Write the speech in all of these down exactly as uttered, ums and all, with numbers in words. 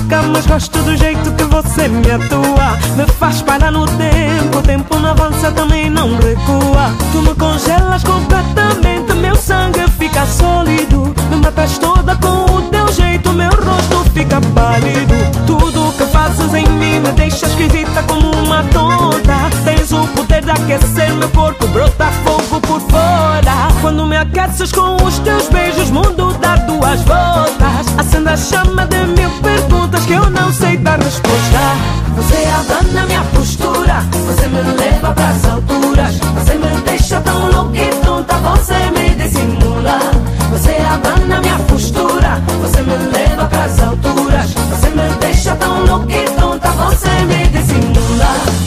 boca, mas gosto do jeito que você me atua. Me faz parar no tempo, o tempo não avança, também não recua. Tu me congelas completamente, meu sangue fica sólido. Me matas toda com o teu jeito, meu rosto fica pálido. Tudo o que fazes em mim me deixa esquisita como uma tonta. Tens o poder de aquecer meu corpo, brota fogo por fora. Quando me aqueces com os teus beijos, mundo dá duas voltas. Acende a chama de mil perguntas que eu não sei dar resposta. Você abana minha postura, você me leva pras alturas. Você me deixa tão louca e tonta, você me dissimula. Você abana minha postura, você me leva pras alturas. Você me deixa tão louca e tonta, você me dissimula.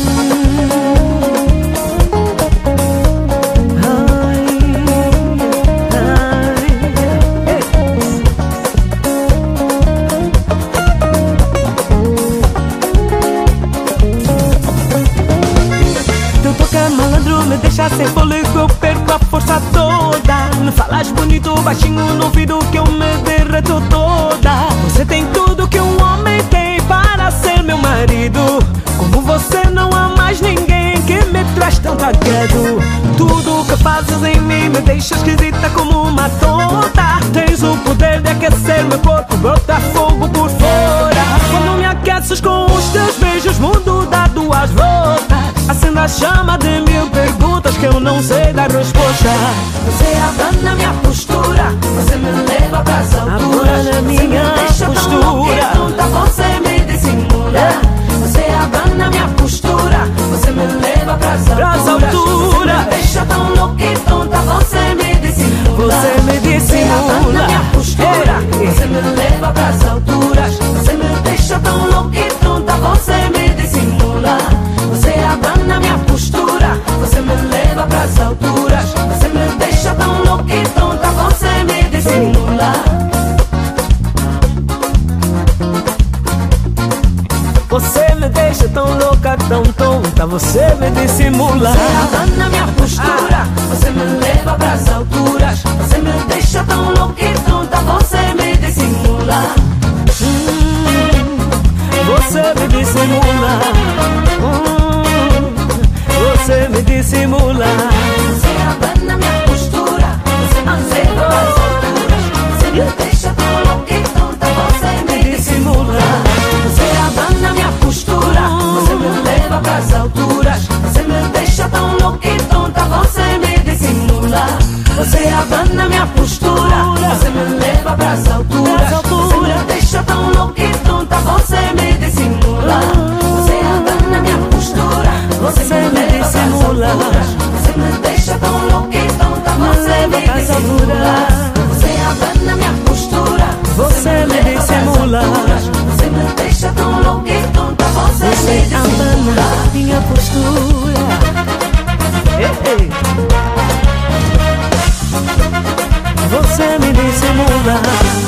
Me deixa sem fôlego, eu perco a força toda. Me falas bonito, baixinho no ouvido que eu me derreto toda. Você tem tudo que um homem tem para ser meu marido. Como você não há mais ninguém que me traz tanto agrado. Tudo o que fazes em mim me deixa esquisita como uma tonta. Tens o poder de aquecer meu corpo, brota fogo por fora. Quando me aqueces com os teus beijos, mundo dá duas voltas. Acenda a chama de mil perguntas que eu não sei dar resposta. Você abana minha postura, você me leva pras alturas. Abana minha você me deixa tão louca e tonta, você me dissimula. Você abana minha postura, você me leva pras alturas. Você me deixa tão louca e tonta, você me dissimula. Você me dissimula. Você abana minha postura, você me leva pras alturas. Você me deixa tão louca e tonta, você me dissimula. Você abana minha postura, você me leva pras alturas. Você me deixa tão louca e tonta, você me dissimula. Você me deixa tão louca, tão tonta, você me dissimula. Você abana minha postura, você me leva pras alturas. Você me deixa tão louca e tonta, você me dissimula. hum, Você me dissimula. hum, Você me dissimula. Você abana minha postura, você me leva pras alturas. Você me deixa tão louca e tonta, você me dissimula. Você abana minha postura, você me leva pras alturas. Você me deixa tão louca e tonta, você me dissimula. Você abana minha postura, você me leva pras alturas. Você me deixa tão louca e tonta, você me dissimula. Você abana minha postura, você me leva pras alturas. Você me deixa tão louca e tonta, você me dissimula. Você abana minha postura, Você me dissimula. você me deixa tão louca e tonta, você me dissimula. Minha postura. Ei, ei. Você me dissimula.